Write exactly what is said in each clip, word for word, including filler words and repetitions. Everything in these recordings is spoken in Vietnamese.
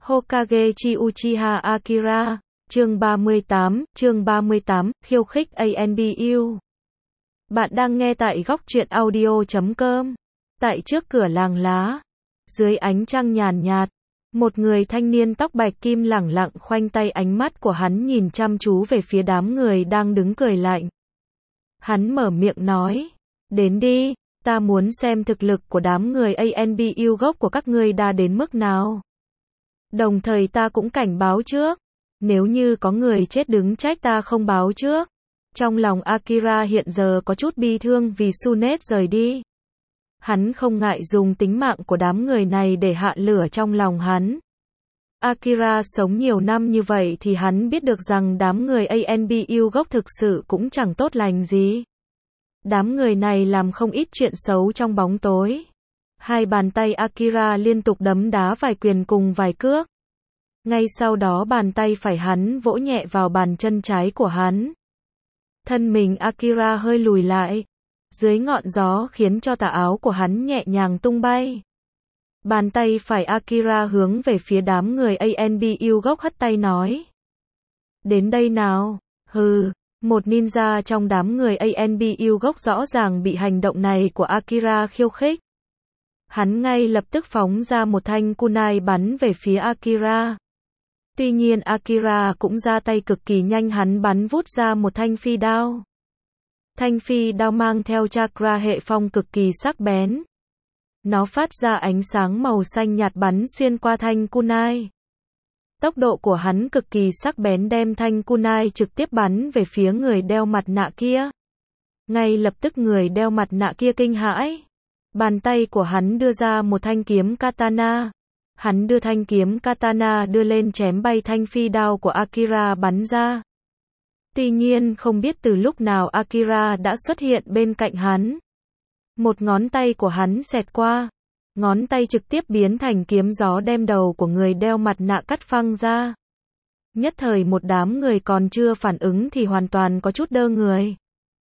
Hokage chi Uchiha Akira, chương ba mươi tám, chương ba mươi tám, khiêu khích a en bê u. Bạn đang nghe tại góc truyện audio chấm com. Tại trước cửa làng lá, dưới ánh trăng nhàn nhạt, một người thanh niên tóc bạch kim lẳng lặng khoanh tay, ánh mắt của hắn nhìn chăm chú về phía đám người đang đứng cười lạnh. Hắn mở miệng nói, đến đi, ta muốn xem thực lực của đám người a en bê u gốc của các ngươi đã đến mức nào. Đồng thời ta cũng cảnh báo trước, nếu như có người chết đứng trách ta không báo trước. Trong lòng Akira hiện giờ có chút bi thương vì Tsunade rời đi. Hắn không ngại dùng tính mạng của đám người này để hạ lửa trong lòng hắn. Akira sống nhiều năm như vậy thì hắn biết được rằng đám người a en bê u gốc thực sự cũng chẳng tốt lành gì. Đám người này làm không ít chuyện xấu trong bóng tối. Hai bàn tay Akira liên tục đấm đá vài quyền cùng vài cước. Ngay sau đó bàn tay phải hắn vỗ nhẹ vào bàn chân trái của hắn. Thân mình Akira hơi lùi lại. Dưới ngọn gió khiến cho tà áo của hắn nhẹ nhàng tung bay. Bàn tay phải Akira hướng về phía đám người a en bê u gốc hất tay nói. Đến đây nào, hừ. Một ninja trong đám người a en bê u gốc rõ ràng bị hành động này của Akira khiêu khích. Hắn ngay lập tức phóng ra một thanh kunai bắn về phía Akira. Tuy nhiên Akira cũng ra tay cực kỳ nhanh, hắn bắn vút ra một thanh phi đao. Thanh phi đao mang theo chakra hệ phong cực kỳ sắc bén. Nó phát ra ánh sáng màu xanh nhạt bắn xuyên qua thanh kunai. Tốc độ của hắn cực kỳ sắc bén, đem thanh kunai trực tiếp bắn về phía người đeo mặt nạ kia. Ngay lập tức người đeo mặt nạ kia kinh hãi. Bàn tay của hắn đưa ra một thanh kiếm katana. Hắn đưa thanh kiếm katana đưa lên chém bay thanh phi đao của Akira bắn ra. Tuy nhiên không biết từ lúc nào Akira đã xuất hiện bên cạnh hắn. Một ngón tay của hắn xẹt qua. Ngón tay trực tiếp biến thành kiếm gió đem đầu của người đeo mặt nạ cắt phăng ra. Nhất thời một đám người còn chưa phản ứng thì hoàn toàn có chút đơ người.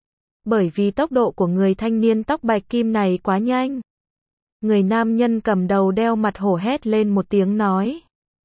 Bởi vì tốc độ của người thanh niên tóc bạch kim này quá nhanh. Người nam nhân cầm đầu đeo mặt hổ hét lên một tiếng nói.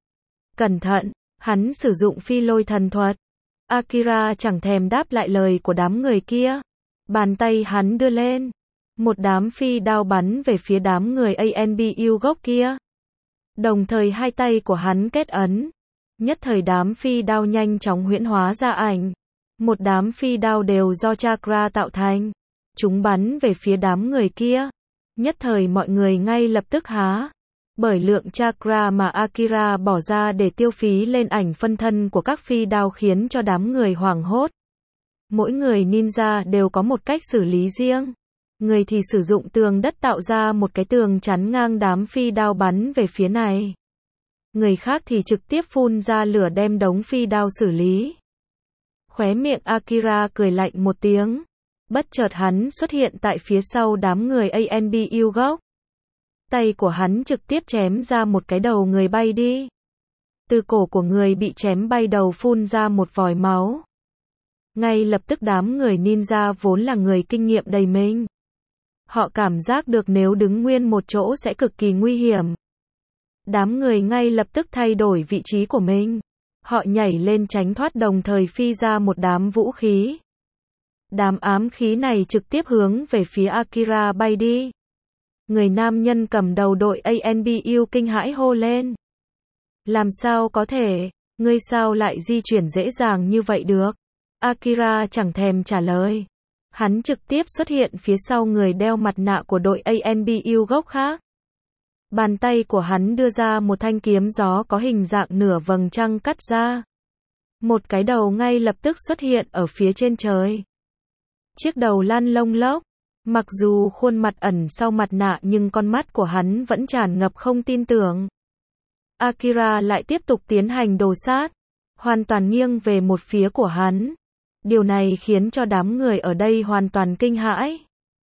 Cẩn thận, hắn sử dụng phi lôi thần thuật. Akira chẳng thèm đáp lại lời của đám người kia. Bàn tay hắn đưa lên. Một đám phi đao bắn về phía đám người a en bê u gốc kia. Đồng thời hai tay của hắn kết ấn. Nhất thời đám phi đao nhanh chóng huyễn hóa ra ảnh. Một đám phi đao đều do chakra tạo thành. Chúng bắn về phía đám người kia. Nhất thời mọi người ngay lập tức há. Bởi lượng chakra mà Akira bỏ ra để tiêu phí lên ảnh phân thân của các phi đao khiến cho đám người hoảng hốt. Mỗi người ninja đều có một cách xử lý riêng. Người thì sử dụng tường đất tạo ra một cái tường chắn ngang đám phi đao bắn về phía này. Người khác thì trực tiếp phun ra lửa đem đống phi đao xử lý. Khóe miệng Akira cười lạnh một tiếng. Bất chợt hắn xuất hiện tại phía sau đám người a en bê u gốc. Tay của hắn trực tiếp chém ra một cái đầu người bay đi. Từ cổ của người bị chém bay đầu phun ra một vòi máu. Ngay lập tức đám người ninja vốn là người kinh nghiệm đầy mình. Họ cảm giác được nếu đứng nguyên một chỗ sẽ cực kỳ nguy hiểm. Đám người ngay lập tức thay đổi vị trí của mình. Họ nhảy lên tránh thoát đồng thời phi ra một đám vũ khí. Đám ám khí này trực tiếp hướng về phía Akira bay đi. Người nam nhân cầm đầu đội a en bê u kinh hãi hô lên. Làm sao có thể, ngươi sao lại di chuyển dễ dàng như vậy được? Akira chẳng thèm trả lời. Hắn trực tiếp xuất hiện phía sau người đeo mặt nạ của đội a en bê u gốc khác. Bàn tay của hắn đưa ra một thanh kiếm gió có hình dạng nửa vầng trăng cắt ra. Một cái đầu ngay lập tức xuất hiện ở phía trên trời. Chiếc đầu lăn lông lốc. Mặc dù khuôn mặt ẩn sau mặt nạ nhưng con mắt của hắn vẫn tràn ngập không tin tưởng. Akira lại tiếp tục tiến hành đồ sát. Hoàn toàn nghiêng về một phía của hắn. Điều này khiến cho đám người ở đây hoàn toàn kinh hãi.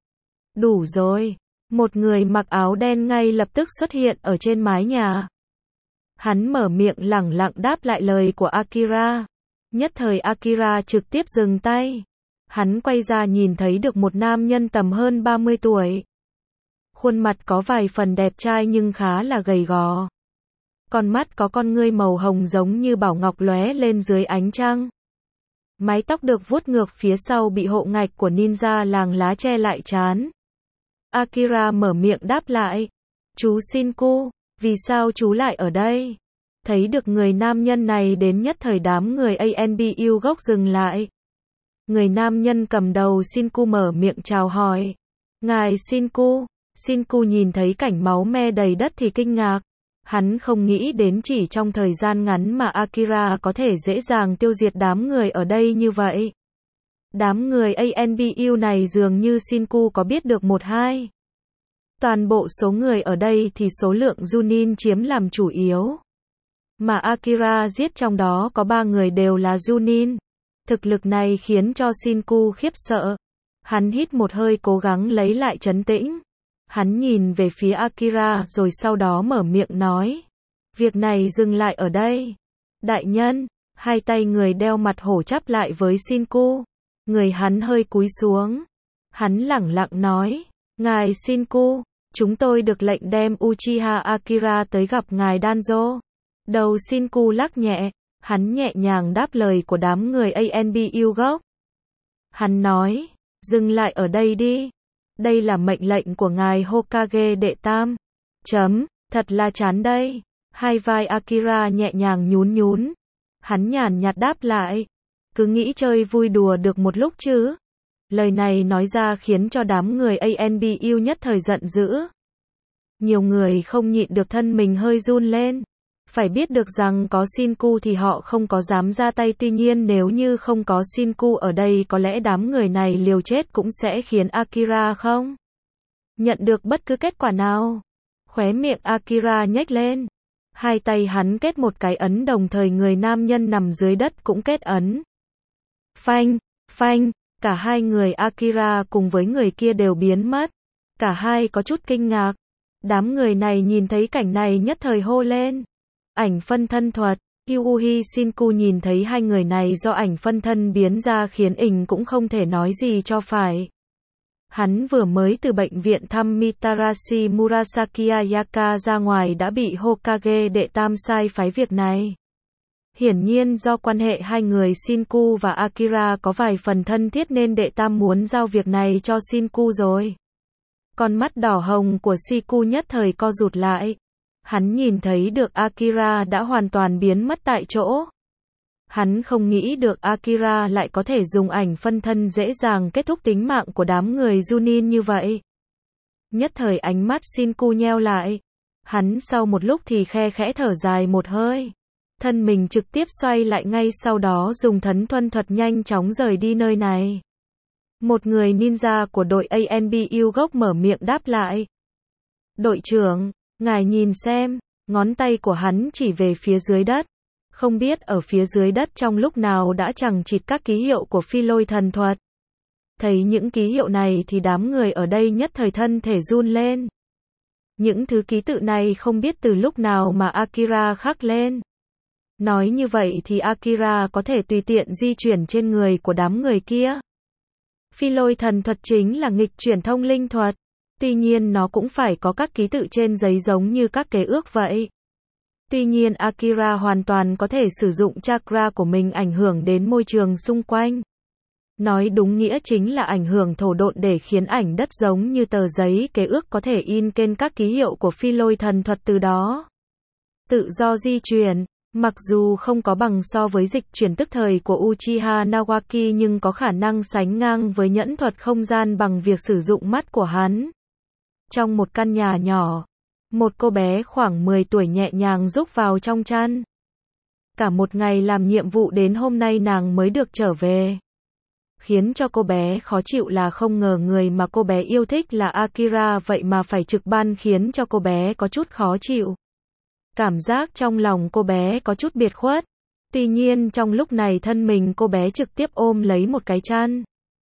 Đủ rồi. Một người mặc áo đen ngay lập tức xuất hiện ở trên mái nhà. Hắn mở miệng lẳng lặng đáp lại lời của Akira. Nhất thời Akira trực tiếp dừng tay. Hắn quay ra nhìn thấy được một nam nhân tầm hơn ba mươi tuổi. Khuôn mặt có vài phần đẹp trai nhưng khá là gầy gò. Con mắt có con ngươi màu hồng giống như bảo ngọc lóe lên dưới ánh trăng. Mái tóc được vuốt ngược phía sau bị hộ ngạch của ninja làng lá che lại trán. Akira mở miệng đáp lại. Chú Shinku, vì sao chú lại ở đây? Thấy được người nam nhân này đến nhất thời đám người a en bê u gốc dừng lại. Người nam nhân cầm đầu Shinku mở miệng chào hỏi. Ngài Shinku, Shinku nhìn thấy cảnh máu me đầy đất thì kinh ngạc. Hắn không nghĩ đến chỉ trong thời gian ngắn mà Akira có thể dễ dàng tiêu diệt đám người ở đây như vậy. Đám người a en bê u này dường như Shinku có biết được một hai. Toàn bộ số người ở đây thì số lượng Junin chiếm làm chủ yếu. Mà Akira giết trong đó có ba người đều là Junin. Thực lực này khiến cho Shinku khiếp sợ. Hắn hít một hơi cố gắng lấy lại trấn tĩnh. Hắn nhìn về phía Akira rồi sau đó mở miệng nói. Việc này dừng lại ở đây. Đại nhân, hai tay người đeo mặt hổ chắp lại với Shinku. Người hắn hơi cúi xuống. Hắn lẳng lặng nói. Ngài Shinku, chúng tôi được lệnh đem Uchiha Akira tới gặp ngài Danzo. Đầu Shinku lắc nhẹ. Hắn nhẹ nhàng đáp lời của đám người a en bê u gốc. Hắn nói. Dừng lại ở đây đi. Đây là mệnh lệnh của ngài Hokage đệ tam. Chấm, thật là chán đây. Hai vai Akira nhẹ nhàng nhún nhún. Hắn nhàn nhạt đáp lại. Cứ nghĩ chơi vui đùa được một lúc chứ. Lời này nói ra khiến cho đám người a en bê u nhất thời giận dữ. Nhiều người không nhịn được thân mình hơi run lên. Phải biết được rằng có Shinku thì họ không có dám ra tay, tuy nhiên nếu như không có Shinku ở đây có lẽ đám người này liều chết cũng sẽ khiến Akira không nhận được bất cứ kết quả nào. Khóe miệng Akira nhếch lên. Hai tay hắn kết một cái ấn đồng thời người nam nhân nằm dưới đất cũng kết ấn. Phanh, phanh, cả hai người Akira cùng với người kia đều biến mất. Cả hai có chút kinh ngạc. Đám người này nhìn thấy cảnh này nhất thời hô lên. Ảnh phân thân thuật. Kyuuhi Shinku nhìn thấy hai người này do ảnh phân thân biến ra khiến ình cũng không thể nói gì cho phải. Hắn vừa mới từ bệnh viện thăm Mitarashi Murasaki Ayaka ra ngoài đã bị Hokage đệ tam sai phái việc này. Hiển nhiên do quan hệ hai người Shinku và Akira có vài phần thân thiết nên đệ tam muốn giao việc này cho Shinku rồi. Con mắt đỏ hồng của Shinku nhất thời co rụt lại. Hắn nhìn thấy được Akira đã hoàn toàn biến mất tại chỗ. Hắn không nghĩ được Akira lại có thể dùng ảnh phân thân dễ dàng kết thúc tính mạng của đám người Junin như vậy. Nhất thời ánh mắt Shinku nheo lại. Hắn sau một lúc thì khe khẽ thở dài một hơi. Thân mình trực tiếp xoay lại ngay sau đó dùng thấn thuần thuật nhanh chóng rời đi nơi này. Một người ninja của đội a en bê u gốc mở miệng đáp lại. Đội trưởng, ngài nhìn xem, ngón tay của hắn chỉ về phía dưới đất. Không biết ở phía dưới đất trong lúc nào đã chằng chịt các ký hiệu của phi lôi thần thuật. Thấy những ký hiệu này thì đám người ở đây nhất thời thân thể run lên. Những thứ ký tự này không biết từ lúc nào mà Akira khắc lên. Nói như vậy thì Akira có thể tùy tiện di chuyển trên người của đám người kia. Phi lôi thần thuật chính là nghịch chuyển thông linh thuật. Tuy nhiên nó cũng phải có các ký tự trên giấy giống như các kế ước vậy. Tuy nhiên Akira hoàn toàn có thể sử dụng chakra của mình ảnh hưởng đến môi trường xung quanh. Nói đúng nghĩa chính là ảnh hưởng thổ độn để khiến ảnh đất giống như tờ giấy kế ước có thể in kênh các ký hiệu của phi lôi thần thuật từ đó. Tự do di chuyển, mặc dù không có bằng so với dịch chuyển tức thời của Uchiha Nawaki nhưng có khả năng sánh ngang với nhẫn thuật không gian bằng việc sử dụng mắt của hắn. Trong một căn nhà nhỏ, một cô bé khoảng mười tuổi nhẹ nhàng rúc vào trong chăn. Cả một ngày làm nhiệm vụ đến hôm nay nàng mới được trở về. Khiến cho cô bé khó chịu là không ngờ người mà cô bé yêu thích là Akira vậy mà phải trực ban khiến cho cô bé có chút khó chịu. Cảm giác trong lòng cô bé có chút biệt khuất. Tuy nhiên trong lúc này thân mình cô bé trực tiếp ôm lấy một cái chăn.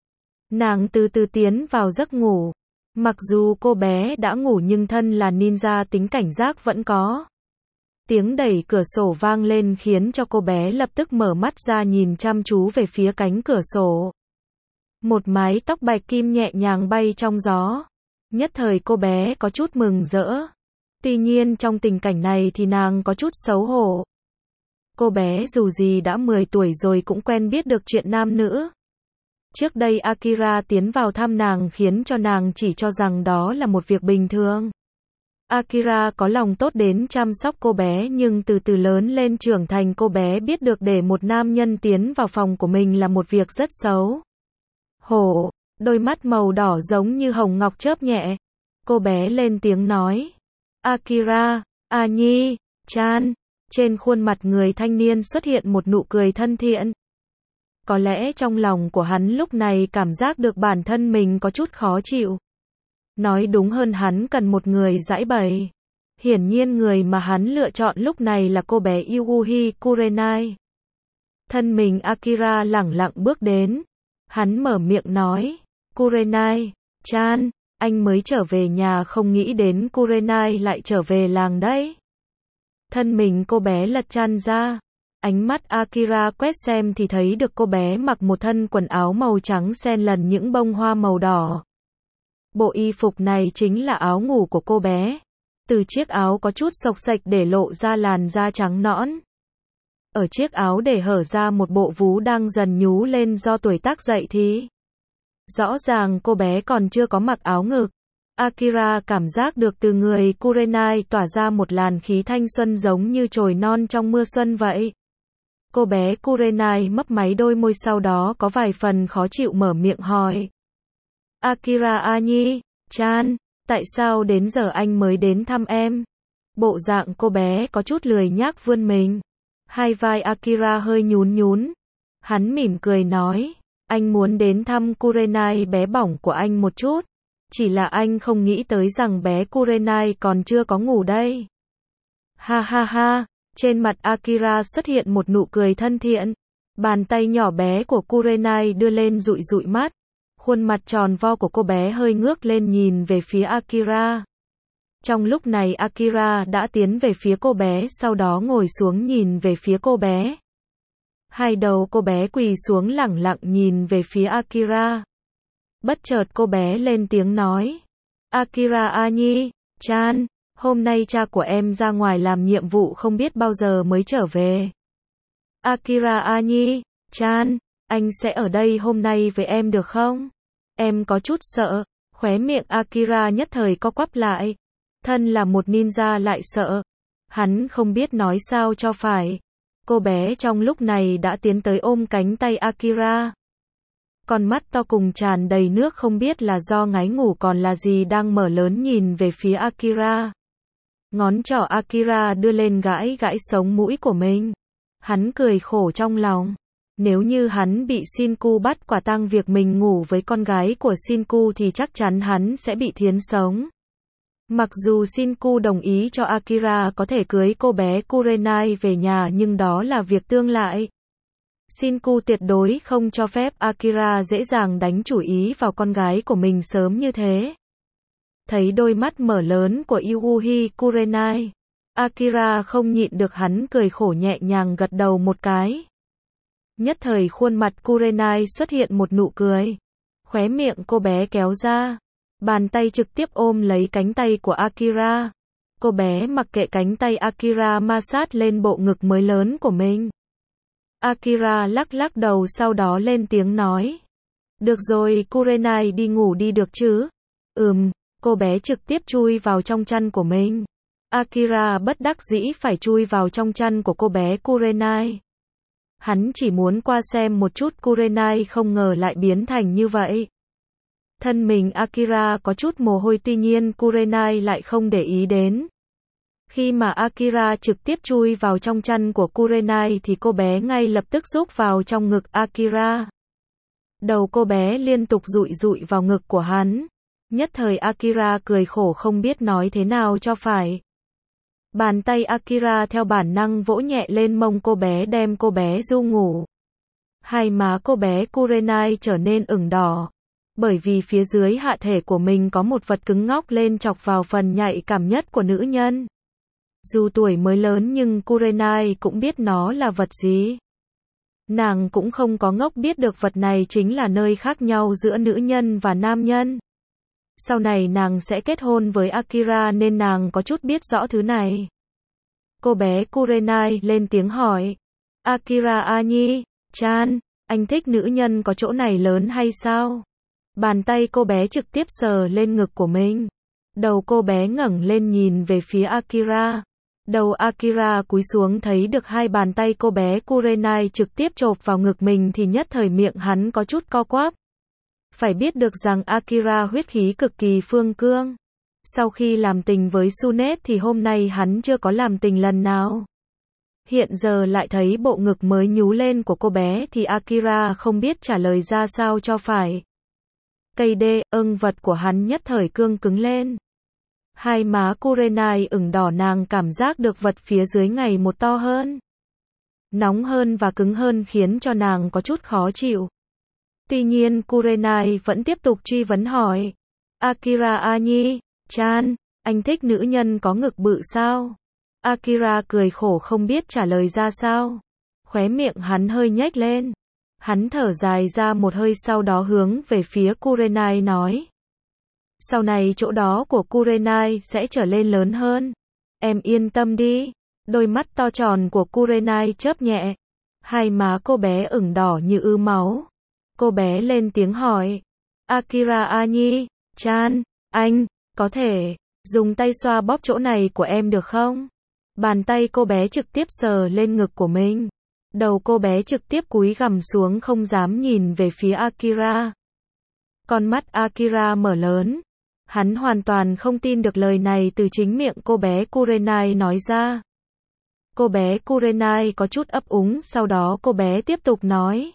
Nàng từ từ tiến vào giấc ngủ. Mặc dù cô bé đã ngủ nhưng thân là ninja tính cảnh giác vẫn có. Tiếng đẩy cửa sổ vang lên khiến cho cô bé lập tức mở mắt ra nhìn chăm chú về phía cánh cửa sổ. Một mái tóc bạch kim nhẹ nhàng bay trong gió. Nhất thời cô bé có chút mừng rỡ. Tuy nhiên trong tình cảnh này thì nàng có chút xấu hổ. Cô bé dù gì đã mười tuổi rồi cũng quen biết được chuyện nam nữ. Trước đây Akira tiến vào thăm nàng khiến cho nàng chỉ cho rằng đó là một việc bình thường. Akira có lòng tốt đến chăm sóc cô bé nhưng từ từ lớn lên trưởng thành cô bé biết được để một nam nhân tiến vào phòng của mình là một việc rất xấu. Hổ, đôi mắt màu đỏ giống như hồng ngọc chớp nhẹ. Cô bé lên tiếng nói. Akira, A Nhi, chan. Trên khuôn mặt người thanh niên xuất hiện một nụ cười thân thiện. Có lẽ trong lòng của hắn lúc này cảm giác được bản thân mình có chút khó chịu. Nói đúng hơn hắn cần một người giãi bày. Hiển nhiên người mà hắn lựa chọn lúc này là cô bé Yuuhi Kurenai. Thân mình Akira lẳng lặng bước đến. Hắn mở miệng nói. Kurenai, chan, anh mới trở về nhà không nghĩ đến Kurenai lại trở về làng đấy. Thân mình cô bé lật chăn ra. Ánh mắt Akira quét xem thì thấy được cô bé mặc một thân quần áo màu trắng xen lẫn những bông hoa màu đỏ. Bộ y phục này chính là áo ngủ của cô bé. Từ chiếc áo có chút xộc xệch để lộ ra làn da trắng nõn. Ở chiếc áo để hở ra một bộ vú đang dần nhú lên do tuổi tác dậy thì. Rõ ràng cô bé còn chưa có mặc áo ngực. Akira cảm giác được từ người Kurenai tỏa ra một làn khí thanh xuân giống như chồi non trong mưa xuân vậy. Cô bé Kurenai mấp máy đôi môi sau đó có vài phần khó chịu mở miệng hỏi. Akira A Nhi, chan, tại sao đến giờ anh mới đến thăm em? Bộ dạng cô bé có chút lười nhác vươn mình. Hai vai Akira hơi nhún nhún. Hắn mỉm cười nói, anh muốn đến thăm Kurenai bé bỏng của anh một chút. Chỉ là anh không nghĩ tới rằng bé Kurenai còn chưa có ngủ đây. Ha ha ha, trên mặt Akira xuất hiện một nụ cười thân thiện. Bàn tay nhỏ bé của Kurenai đưa lên dụi dụi mắt. Khuôn mặt tròn vo của cô bé hơi ngước lên nhìn về phía Akira. Trong lúc này Akira đã tiến về phía cô bé sau đó ngồi xuống nhìn về phía cô bé. Hai đầu cô bé quỳ xuống lẳng lặng nhìn về phía Akira. Bất chợt cô bé lên tiếng nói. Akira A Nhi, chan, hôm nay cha của em ra ngoài làm nhiệm vụ không biết bao giờ mới trở về. Akira A Nhi, chan, anh sẽ ở đây hôm nay với em được không? Em có chút sợ. Khóe miệng Akira nhất thời co quắp lại. Thân là một ninja lại sợ. Hắn không biết nói sao cho phải. Cô bé trong lúc này đã tiến tới ôm cánh tay Akira. Con mắt to cùng tràn đầy nước không biết là do ngái ngủ còn là gì đang mở lớn nhìn về phía Akira. Ngón trỏ Akira đưa lên gãi gãi sống mũi của mình. Hắn cười khổ trong lòng. Nếu như hắn bị Shinku bắt quả tang việc mình ngủ với con gái của Shinku thì chắc chắn hắn sẽ bị thiến sống. Mặc dù Shinku đồng ý cho Akira có thể cưới cô bé Kurenai về nhà nhưng đó là việc tương lai. Shinku tuyệt đối không cho phép Akira dễ dàng đánh chủ ý vào con gái của mình sớm như thế. Thấy đôi mắt mở lớn của Yuuhi Kurenai, Akira không nhịn được hắn cười khổ nhẹ nhàng gật đầu một cái. Nhất thời khuôn mặt Kurenai xuất hiện một nụ cười. Khóe miệng cô bé kéo ra. Bàn tay trực tiếp ôm lấy cánh tay của Akira. Cô bé mặc kệ cánh tay Akira ma sát lên bộ ngực mới lớn của mình. Akira lắc lắc đầu sau đó lên tiếng nói. Được rồi, Kurenai đi ngủ đi được chứ? Ừm, cô bé trực tiếp chui vào trong chăn của mình. Akira bất đắc dĩ phải chui vào trong chăn của cô bé Kurenai. Hắn chỉ muốn qua xem một chút Kurenai không ngờ lại biến thành như vậy. Thân mình Akira có chút mồ hôi tuy nhiên Kurenai lại không để ý đến. Khi mà Akira trực tiếp chui vào trong chăn của Kurenai thì cô bé ngay lập tức rúc vào trong ngực Akira. Đầu cô bé liên tục dụi dụi vào ngực của hắn. Nhất thời Akira cười khổ không biết nói thế nào cho phải. Bàn tay Akira theo bản năng vỗ nhẹ lên mông cô bé đem cô bé du ngủ. Hai má cô bé Kurenai trở nên ửng đỏ. Bởi vì phía dưới hạ thể của mình có một vật cứng ngóc lên chọc vào phần nhạy cảm nhất của nữ nhân. Dù tuổi mới lớn nhưng Kurenai cũng biết nó là vật gì. Nàng cũng không có ngốc biết được vật này chính là nơi khác nhau giữa nữ nhân và nam nhân. Sau này nàng sẽ kết hôn với Akira nên nàng có chút biết rõ thứ này. Cô bé Kurenai lên tiếng hỏi. Akira Ani-chan, anh thích nữ nhân có chỗ này lớn hay sao? Bàn tay cô bé trực tiếp sờ lên ngực của mình. Đầu cô bé ngẩng lên nhìn về phía Akira. Đầu Akira cúi xuống thấy được hai bàn tay cô bé Kurenai trực tiếp chộp vào ngực mình thì nhất thời miệng hắn có chút co quắp. Phải biết được rằng Akira huyết khí cực kỳ phương cương. Sau khi làm tình với Sunet thì hôm nay hắn chưa có làm tình lần nào. Hiện giờ lại thấy bộ ngực mới nhú lên của cô bé thì Akira không biết trả lời ra sao cho phải. Cây đê, ưng vật của hắn nhất thời cương cứng lên. Hai má Kurenai ửng đỏ, nàng cảm giác được vật phía dưới ngày một to hơn. Nóng hơn và cứng hơn khiến cho nàng có chút khó chịu. Tuy nhiên Kurenai vẫn tiếp tục truy vấn hỏi. Akira Ani-chan, anh thích nữ nhân có ngực bự sao? Akira cười khổ không biết trả lời ra sao. Khóe miệng hắn hơi nhếch lên. Hắn thở dài ra một hơi sau đó hướng về phía Kurenai nói. Sau này chỗ đó của Kurenai sẽ trở lên lớn hơn. Em yên tâm đi. Đôi mắt to tròn của Kurenai chớp nhẹ. Hai má cô bé ửng đỏ như ứ máu. Cô bé lên tiếng hỏi. Akira Ani-chan, anh, có thể dùng tay xoa bóp chỗ này của em được không? Bàn tay cô bé trực tiếp sờ lên ngực của mình. Đầu cô bé trực tiếp cúi gằm xuống không dám nhìn về phía Akira. Con mắt Akira mở lớn. Hắn hoàn toàn không tin được lời này từ chính miệng cô bé Kurenai nói ra. Cô bé Kurenai có chút ấp úng, sau đó cô bé tiếp tục nói.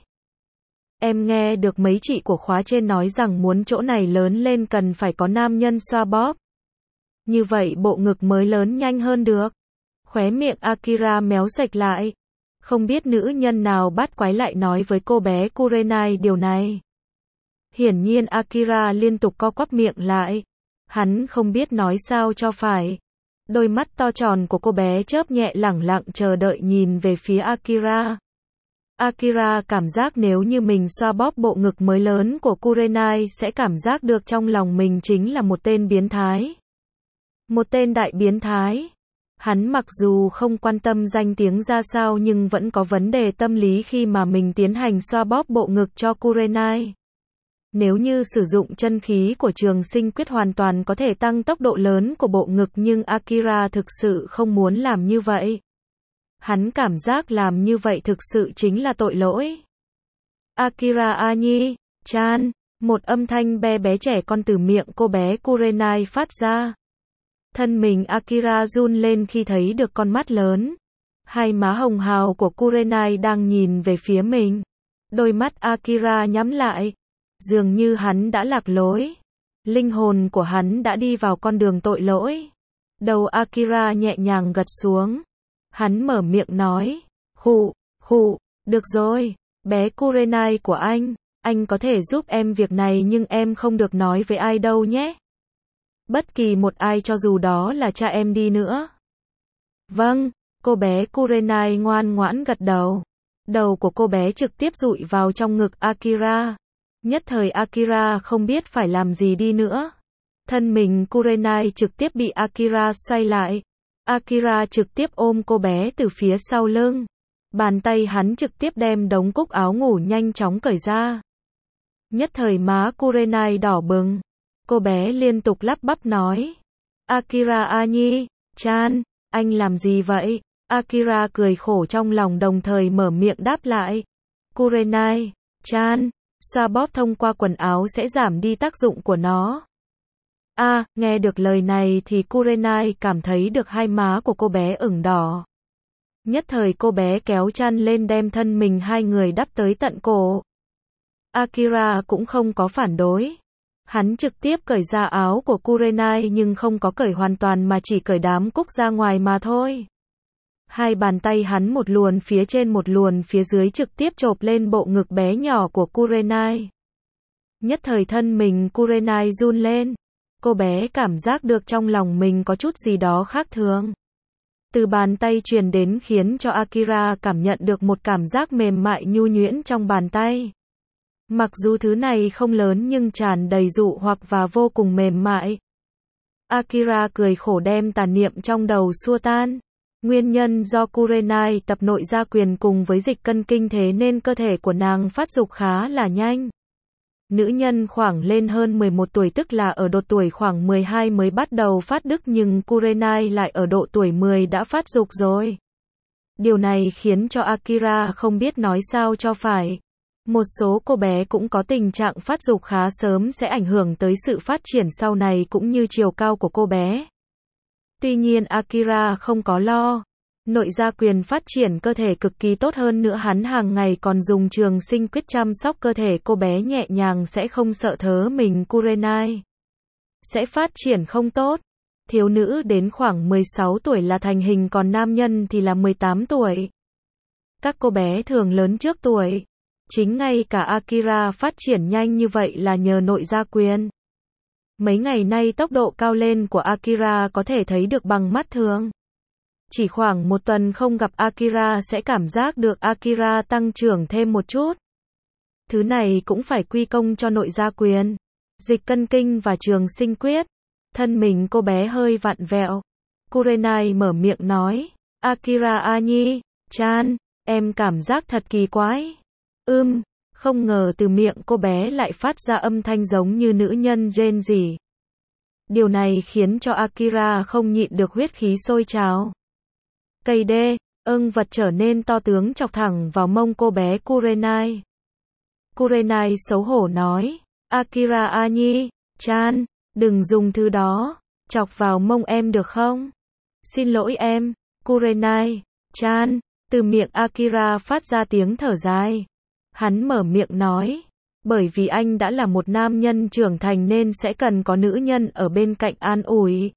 Em nghe được mấy chị của khóa trên nói rằng muốn chỗ này lớn lên cần phải có nam nhân xoa bóp. Như vậy bộ ngực mới lớn nhanh hơn được. Khóe miệng Akira méo sạch lại. Không biết nữ nhân nào bắt quái lại nói với cô bé Kurenai điều này. Hiển nhiên Akira liên tục co quắp miệng lại. Hắn không biết nói sao cho phải. Đôi mắt to tròn của cô bé chớp nhẹ, lẳng lặng chờ đợi nhìn về phía Akira. Akira cảm giác nếu như mình xoa bóp bộ ngực mới lớn của Kurenai sẽ cảm giác được trong lòng mình chính là một tên biến thái. Một tên đại biến thái. Hắn mặc dù không quan tâm danh tiếng ra sao nhưng vẫn có vấn đề tâm lý khi mà mình tiến hành xoa bóp bộ ngực cho Kurenai. Nếu như sử dụng chân khí của Trường Sinh Quyết hoàn toàn có thể tăng tốc độ lớn của bộ ngực nhưng Akira thực sự không muốn làm như vậy. Hắn cảm giác làm như vậy thực sự chính là tội lỗi. Akira Ani-chan, một âm thanh bé bé trẻ con từ miệng cô bé Kurenai phát ra. Thân mình Akira run lên khi thấy được con mắt lớn. Hai má hồng hào của Kurenai đang nhìn về phía mình. Đôi mắt Akira nhắm lại. Dường như hắn đã lạc lối. Linh hồn của hắn đã đi vào con đường tội lỗi. Đầu Akira nhẹ nhàng gật xuống. Hắn mở miệng nói. Khụ, khụ, được rồi, bé Kurenai của anh, anh có thể giúp em việc này nhưng em không được nói với ai đâu nhé. Bất kỳ một ai cho dù đó là cha em đi nữa. Vâng, cô bé Kurenai ngoan ngoãn gật đầu. Đầu của cô bé trực tiếp dụi vào trong ngực Akira. Nhất thời Akira không biết phải làm gì đi nữa. Thân mình Kurenai trực tiếp bị Akira xoay lại. Akira trực tiếp ôm cô bé từ phía sau lưng. Bàn tay hắn trực tiếp đem đống cúc áo ngủ nhanh chóng cởi ra. Nhất thời má Kurenai đỏ bừng. Cô bé liên tục lắp bắp nói. Akira Ani-chan, anh làm gì vậy? Akira cười khổ trong lòng đồng thời mở miệng đáp lại. Kurenai-chan, xoa bóp thông qua quần áo sẽ giảm đi tác dụng của nó. A, à, nghe được lời này thì Kurenai cảm thấy được hai má của cô bé ửng đỏ. Nhất thời cô bé kéo chăn lên đem thân mình hai người đắp tới tận cổ. Akira cũng không có phản đối. Hắn trực tiếp cởi ra áo của Kurenai nhưng không có cởi hoàn toàn mà chỉ cởi đám cúc ra ngoài mà thôi. Hai bàn tay hắn một luồn phía trên một luồn phía dưới trực tiếp chộp lên bộ ngực bé nhỏ của Kurenai. Nhất thời thân mình Kurenai run lên. Cô bé cảm giác được trong lòng mình có chút gì đó khác thường. Từ bàn tay truyền đến khiến cho Akira cảm nhận được một cảm giác mềm mại nhu nhuyễn trong bàn tay. Mặc dù thứ này không lớn nhưng tràn đầy dụ hoặc và vô cùng mềm mại. Akira cười khổ đem tà niệm trong đầu xua tan. Nguyên nhân do Kurenai tập nội gia quyền cùng với dịch cân kinh thế nên cơ thể của nàng phát dục khá là nhanh. Nữ nhân khoảng lên hơn mười một tuổi tức là ở độ tuổi khoảng mười hai mới bắt đầu phát đức nhưng Kurenai lại ở độ tuổi mười đã phát dục rồi. Điều này khiến cho Akira không biết nói sao cho phải. Một số cô bé cũng có tình trạng phát dục khá sớm sẽ ảnh hưởng tới sự phát triển sau này cũng như chiều cao của cô bé. Tuy nhiên Akira không có lo. Nội gia quyền phát triển cơ thể cực kỳ tốt hơn nữa hắn hàng ngày còn dùng trường sinh quyết chăm sóc cơ thể cô bé nhẹ nhàng sẽ không sợ thớ mình Kurenai sẽ phát triển không tốt. Thiếu nữ đến khoảng mười sáu tuổi là thành hình còn nam nhân thì là mười tám tuổi. Các cô bé thường lớn trước tuổi. Chính ngay cả Akira phát triển nhanh như vậy là nhờ nội gia quyền. Mấy ngày nay tốc độ cao lên của Akira có thể thấy được bằng mắt thường. Chỉ khoảng một tuần không gặp Akira sẽ cảm giác được Akira tăng trưởng thêm một chút. Thứ này cũng phải quy công cho nội gia quyền, dịch cân kinh và trường sinh quyết. Thân mình cô bé hơi vặn vẹo. Kurenai mở miệng nói, Akira Ani, chan, em cảm giác thật kỳ quái. Ưm, không ngờ từ miệng cô bé lại phát ra âm thanh giống như nữ nhân rên rỉ. Điều này khiến cho Akira không nhịn được huyết khí sôi trào. Cây đê, ưng vật trở nên to tướng chọc thẳng vào mông cô bé Kurenai. Kurenai xấu hổ nói, Akira Ani, chan, đừng dùng thứ đó, chọc vào mông em được không? Xin lỗi em, Kurenai, chan, từ miệng Akira phát ra tiếng thở dài. Hắn mở miệng nói, bởi vì anh đã là một nam nhân trưởng thành nên sẽ cần có nữ nhân ở bên cạnh an ủi.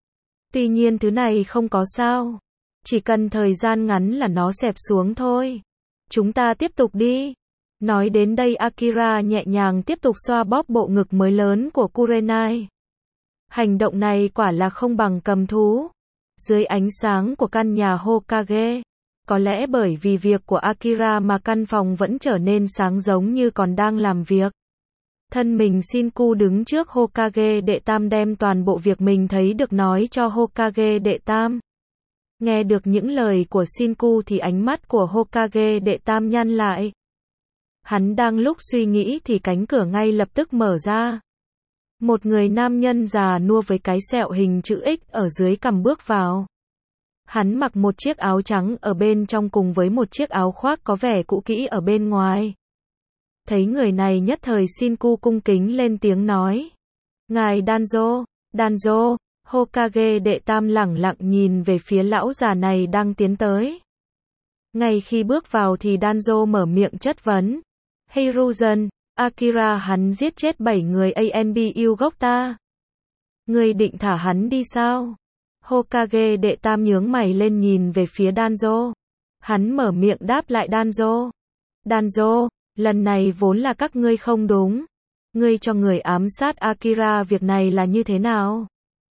Tuy nhiên thứ này không có sao. Chỉ cần thời gian ngắn là nó xẹp xuống thôi. Chúng ta tiếp tục đi. Nói đến đây Akira nhẹ nhàng tiếp tục xoa bóp bộ ngực mới lớn của Kurenai. Hành động này quả là không bằng cầm thú. Dưới ánh sáng của căn nhà Hokage. Có lẽ bởi vì việc của Akira mà căn phòng vẫn trở nên sáng giống như còn đang làm việc. Thân mình Shinku đứng trước Hokage đệ tam đem toàn bộ việc mình thấy được nói cho Hokage đệ tam. Nghe được những lời của Shinku thì ánh mắt của Hokage đệ tam nhăn lại. Hắn đang lúc suy nghĩ thì cánh cửa ngay lập tức mở ra. Một người nam nhân già nua với cái sẹo hình chữ X ở dưới cằm bước vào. Hắn mặc một chiếc áo trắng ở bên trong cùng với một chiếc áo khoác có vẻ cũ kỹ ở bên ngoài. Thấy người này nhất thời Shinku cung kính lên tiếng nói. Ngài Danzo, Danzo, Hokage đệ tam lẳng lặng nhìn về phía lão già này đang tiến tới. Ngay khi bước vào thì Danzo mở miệng chất vấn. Hiruzen, Akira hắn giết chết bảy người a en bê u gốc ta. Ngươi định thả hắn đi sao? Hokage đệ tam nhướng mày lên nhìn về phía Danzo. Hắn mở miệng đáp lại Danzo. Danzo, lần này vốn là các ngươi không đúng. Ngươi cho người ám sát Akira việc này là như thế nào?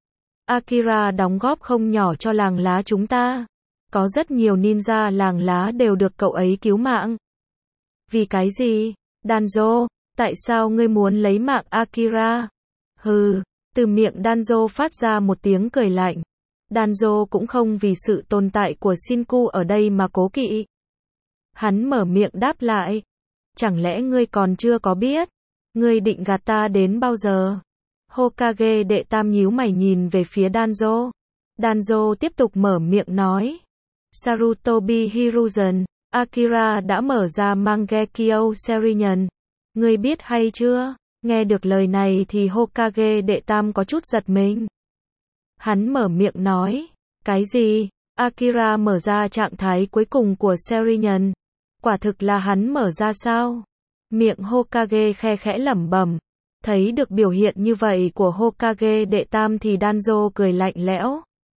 Akira đóng góp không nhỏ cho làng lá chúng ta. Có rất nhiều ninja làng lá đều được cậu ấy cứu mạng. Vì cái gì? Danzo, tại sao ngươi muốn lấy mạng Akira? Hừ, từ miệng Danzo phát ra một tiếng cười lạnh. Danzo cũng không vì sự tồn tại của Shinku ở đây mà cố kỵ. Hắn mở miệng đáp lại. Chẳng lẽ ngươi còn chưa có biết? Ngươi định gạt ta đến bao giờ? Hokage đệ tam nhíu mày nhìn về phía Danzo. Danzo tiếp tục mở miệng nói. Sarutobi Hiruzen, Akira đã mở ra Mangekyo Sharingan. Ngươi biết hay chưa? Nghe được lời này thì Hokage đệ tam có chút giật mình. Hắn mở miệng nói. Cái gì? Akira mở ra trạng thái cuối cùng của Sharingan. Quả thực là hắn mở ra sao? Miệng Hokage khe khẽ lẩm bẩm. Thấy được biểu hiện như vậy của Hokage đệ tam thì Danzo cười lạnh lẽo.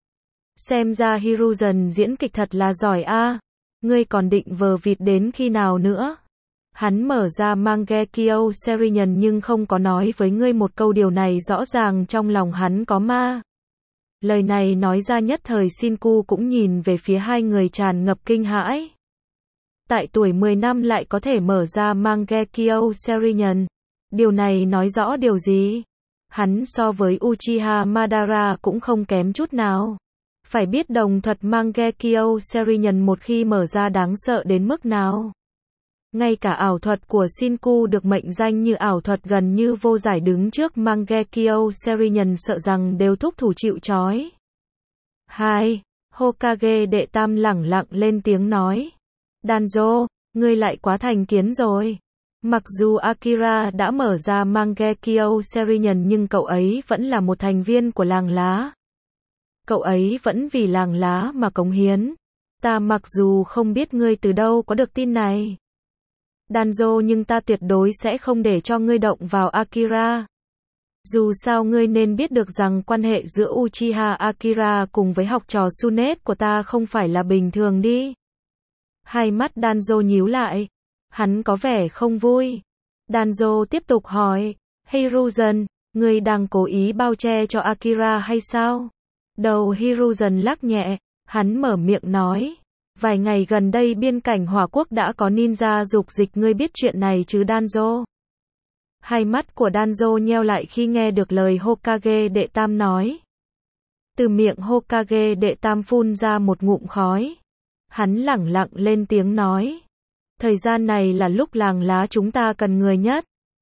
Xem ra Hiruzen diễn kịch thật là giỏi a. À. Ngươi còn định vờ vịt đến khi nào nữa? Hắn mở ra Mangekyo Sharingan nhưng không có nói với ngươi một câu, điều này rõ ràng trong lòng hắn có ma. Lời này nói ra nhất thời Shinku cũng nhìn về phía hai người tràn ngập kinh hãi. tại tuổi mười năm lại có thể mở ra Mangekyo Sharingan. Điều này nói rõ điều gì? Hắn so với Uchiha Madara cũng không kém chút nào. Phải biết đồng thuật Mangekyo Sharingan một khi mở ra đáng sợ đến mức nào. Ngay cả ảo thuật của Shinku được mệnh danh như ảo thuật gần như vô giải đứng trước Mangekyo Sharingan sợ rằng đều thúc thủ chịu trói. hai. Hokage đệ tam lẳng lặng lên tiếng nói. Danzo, ngươi lại quá thành kiến rồi. Mặc dù Akira đã mở ra Mangekyo Sharingan nhưng cậu ấy vẫn là một thành viên của làng lá. Cậu ấy vẫn vì làng lá mà cống hiến. Ta mặc dù không biết ngươi từ đâu có được tin này, Danzo, nhưng ta tuyệt đối sẽ không để cho ngươi động vào Akira. Dù sao ngươi nên biết được rằng quan hệ giữa Uchiha Akira cùng với học trò Tsunade của ta không phải là bình thường đi. Hai mắt Danzo nhíu lại. Hắn có vẻ không vui. Danzo tiếp tục hỏi, Hiruzen, ngươi đang cố ý bao che cho Akira hay sao? Đầu Hiruzen lắc nhẹ, hắn mở miệng nói, vài ngày gần đây biên cảnh Hỏa Quốc đã có ninja dục dịch, ngươi biết chuyện này chứ Danzo? Hai mắt của Danzo nheo lại khi nghe được lời Hokage đệ tam nói. Từ miệng Hokage đệ tam phun ra một ngụm khói. Hắn lẳng lặng lên tiếng nói, thời gian này là lúc làng lá chúng ta cần người nhất.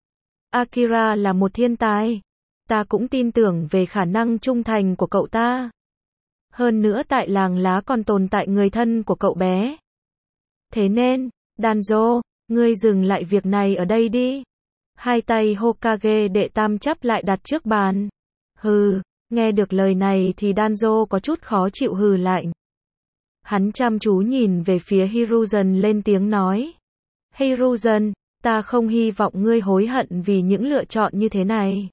Akira là một thiên tài. Ta cũng tin tưởng về khả năng trung thành của cậu ta. Hơn nữa tại làng lá còn tồn tại người thân của cậu bé. Thế nên, Danzo, ngươi dừng lại việc này ở đây đi. Hai tay Hokage đệ tam chắp lại đặt trước bàn. Hừ, nghe được lời này thì Danzo có chút khó chịu hừ lại. Hắn chăm chú nhìn về phía Hiruzen lên tiếng nói. Hiruzen, ta không hy vọng ngươi hối hận vì những lựa chọn như thế này.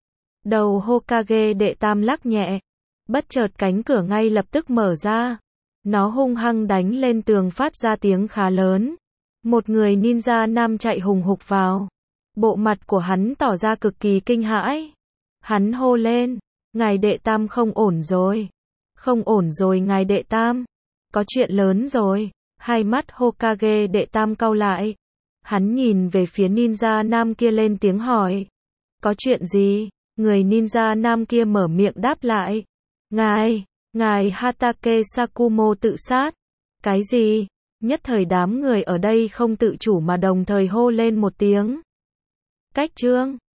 Đầu Hokage đệ tam lắc nhẹ. Bất chợt cánh cửa ngay lập tức mở ra. Nó hung hăng đánh lên tường phát ra tiếng khá lớn. Một người ninja nam chạy hùng hục vào. Bộ mặt của hắn tỏ ra cực kỳ kinh hãi. Hắn hô lên, ngài đệ tam không ổn rồi. Không ổn rồi ngài đệ tam. Có chuyện lớn rồi. Hai mắt Hokage đệ tam cau lại. Hắn nhìn về phía ninja nam kia lên tiếng hỏi. Có chuyện gì? Người ninja nam kia mở miệng đáp lại. Ngài, ngài Hatake Sakumo tự sát. Cái gì? Nhất thời đám người ở đây không tự chủ mà đồng thời hô lên một tiếng. Cách chương